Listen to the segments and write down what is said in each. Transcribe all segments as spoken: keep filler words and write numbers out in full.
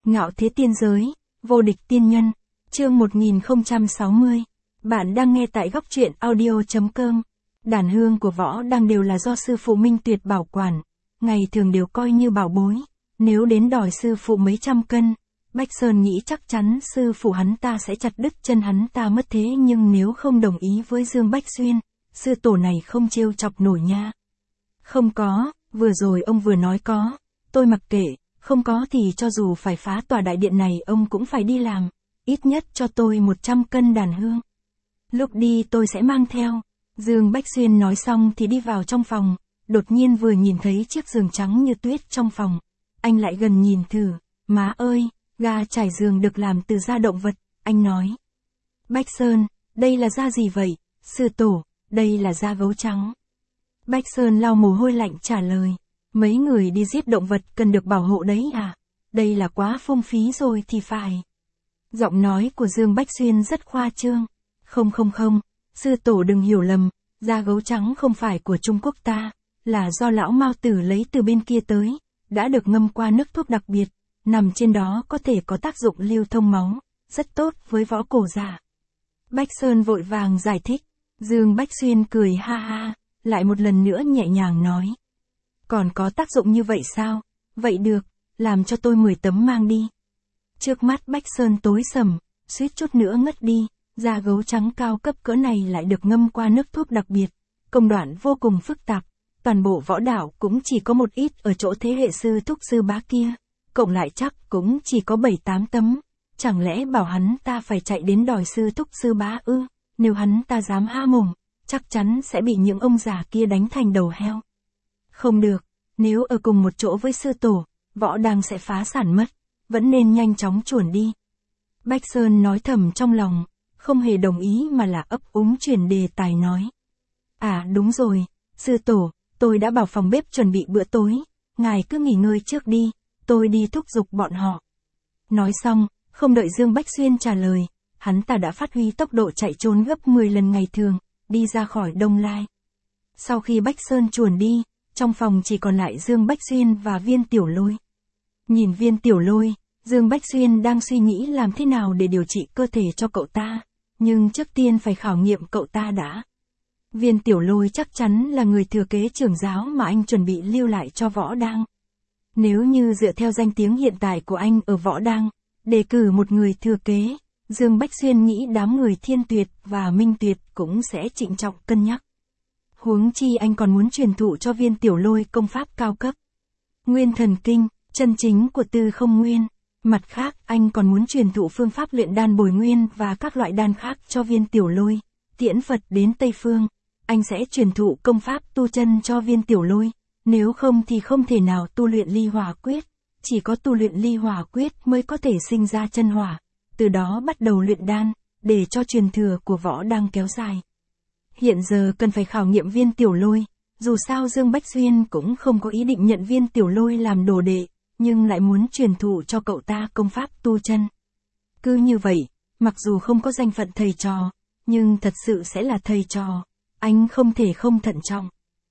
Ngạo thế tiên giới, vô địch tiên nhân, chương một nghìn không trăm sáu mươi. Bạn đang nghe tại góc truyện audio.com. Đàn hương của Võ Đăng đều là do sư phụ Minh Tuyệt bảo quản, ngày thường đều coi như bảo bối. Nếu đến đòi sư phụ mấy trăm cân, Bách Sơn nghĩ chắc chắn sư phụ hắn ta sẽ chặt đứt chân hắn ta mất, thế nhưng nếu không đồng ý với Dương Bách Xuyên, sư tổ này không trêu chọc nổi nha. Không có, vừa rồi ông vừa nói có, tôi mặc kệ, không có thì cho dù phải phá tòa đại điện này ông cũng phải đi làm, ít nhất cho tôi một trăm cân đàn hương. Lúc đi tôi sẽ mang theo. Dương Bách Xuyên nói xong thì đi vào trong phòng, đột nhiên vừa nhìn thấy chiếc giường trắng như tuyết trong phòng. Anh lại gần nhìn thử, má ơi, ga trải giường được làm từ da động vật, anh nói. Bách Sơn, đây là da gì vậy? Sư tổ, đây là da gấu trắng. Bách Sơn lau mồ hôi lạnh trả lời, mấy người đi giết động vật cần được bảo hộ đấy à? Đây là quá phung phí rồi thì phải. Giọng nói của Dương Bách Xuyên rất khoa trương. Không không không, sư tổ đừng hiểu lầm, da gấu trắng không phải của Trung Quốc ta, là do lão Mao Tử lấy từ bên kia tới, đã được ngâm qua nước thuốc đặc biệt, nằm trên đó có thể có tác dụng lưu thông máu, rất tốt với võ cổ giả. Bách Sơn vội vàng giải thích, Dương Bách Xuyên cười ha ha, lại một lần nữa nhẹ nhàng nói. Còn có tác dụng như vậy sao? Vậy được, làm cho tôi mười tấm mang đi. Trước mắt Bách Sơn tối sầm, suýt chút nữa ngất đi. Da gấu trắng cao cấp cỡ này lại được ngâm qua nước thuốc đặc biệt, công đoạn vô cùng phức tạp, toàn bộ võ đạo cũng chỉ có một ít ở chỗ thế hệ sư thúc sư bá kia, cộng lại chắc cũng chỉ có bảy tám tấm, chẳng lẽ bảo hắn ta phải chạy đến đòi sư thúc sư bá ư? Nếu hắn ta dám há mồm, chắc chắn sẽ bị những ông già kia đánh thành đầu heo. Không được, nếu ở cùng một chỗ với sư tổ, Võ Đăng sẽ phá sản mất, vẫn nên nhanh chóng chuồn đi. Bách Sơn nói thầm trong lòng, không hề đồng ý mà là ấp úng chuyển đề tài nói. À đúng rồi, sư tổ, tôi đã bảo phòng bếp chuẩn bị bữa tối, ngài cứ nghỉ ngơi trước đi, tôi đi thúc giục bọn họ. Nói xong, không đợi Dương Bách Xuyên trả lời, hắn ta đã phát huy tốc độ chạy trốn gấp mười lần ngày thường, đi ra khỏi Đông Lai. Sau khi Bách Sơn chuồn đi, trong phòng chỉ còn lại Dương Bách Xuyên và Viên Tiểu Lôi. Nhìn Viên Tiểu Lôi, Dương Bách Xuyên đang suy nghĩ làm thế nào để điều trị cơ thể cho cậu ta, nhưng trước tiên phải khảo nghiệm cậu ta đã. Viên Tiểu Lôi chắc chắn là người thừa kế trưởng giáo mà anh chuẩn bị lưu lại cho Võ Đăng. Nếu như dựa theo danh tiếng hiện tại của anh ở Võ Đăng, đề cử một người thừa kế, Dương Bách Xuyên nghĩ đám người Thiên Tuyệt và Minh Tuyệt cũng sẽ trịnh trọng cân nhắc. Huống chi anh còn muốn truyền thụ cho Viên Tiểu Lôi công pháp cao cấp, Nguyên Thần Kinh, chân chính của Tư Không Nguyên. Mặt khác, anh còn muốn truyền thụ phương pháp luyện đan bồi nguyên và các loại đan khác cho Viên Tiểu Lôi. Tiễn Phật đến Tây Phương, anh sẽ truyền thụ công pháp tu chân cho Viên Tiểu Lôi, nếu không thì không thể nào tu luyện Ly Hỏa Quyết, chỉ có tu luyện Ly Hỏa Quyết mới có thể sinh ra chân hỏa, từ đó bắt đầu luyện đan, để cho truyền thừa của Võ Đăng kéo dài. Hiện giờ cần phải khảo nghiệm Viên Tiểu Lôi, dù sao Dương Bách Xuyên cũng không có ý định nhận Viên Tiểu Lôi làm đồ đệ, nhưng lại muốn truyền thụ cho cậu ta công pháp tu chân. Cứ như vậy, mặc dù không có danh phận thầy trò, nhưng thật sự sẽ là thầy trò, anh không thể không thận trọng.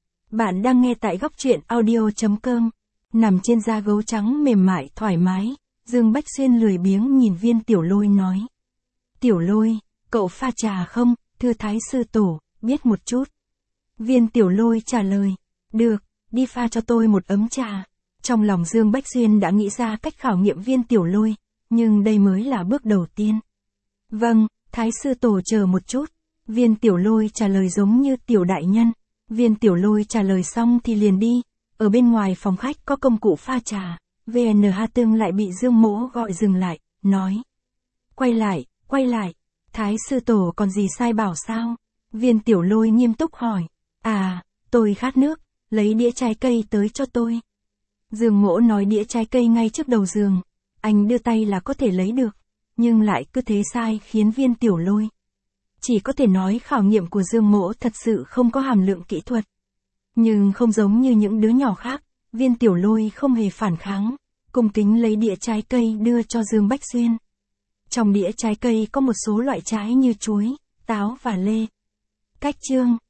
Bạn đang nghe tại góc truyện audio.com, nằm trên da gấu trắng mềm mại thoải mái, Dương Bách Xuyên lười biếng nhìn Viên Tiểu Lôi nói. Tiểu Lôi, cậu pha trà không, thưa Thái sư tổ, biết một chút. Viên Tiểu Lôi trả lời, được, đi pha cho tôi một ấm trà. Trong lòng Dương Bách Xuyên đã nghĩ ra cách khảo nghiệm Viên Tiểu Lôi, nhưng đây mới là bước đầu tiên. Vâng, Thái sư tổ chờ một chút. Viên Tiểu Lôi trả lời giống như tiểu đại nhân. Viên Tiểu Lôi trả lời xong thì liền đi. Ở bên ngoài phòng khách có công cụ pha trà. vê en hát Tương lại bị Dương Mỗ gọi dừng lại, nói. Quay lại, quay lại. Thái sư tổ còn gì sai bảo sao? Viên Tiểu Lôi nghiêm túc hỏi. À, tôi khát nước, lấy đĩa trái cây tới cho tôi. Dương Mỗ nói đĩa trái cây ngay trước đầu giường, anh đưa tay là có thể lấy được, nhưng lại cứ thế sai khiến Viên Tiểu Lôi. Chỉ có thể nói khảo nghiệm của Dương Mỗ thật sự không có hàm lượng kỹ thuật. Nhưng không giống như những đứa nhỏ khác, Viên Tiểu Lôi không hề phản kháng, cung kính lấy đĩa trái cây đưa cho Dương Bách Xuyên. Trong đĩa trái cây có một số loại trái như chuối, táo và lê. Cách chương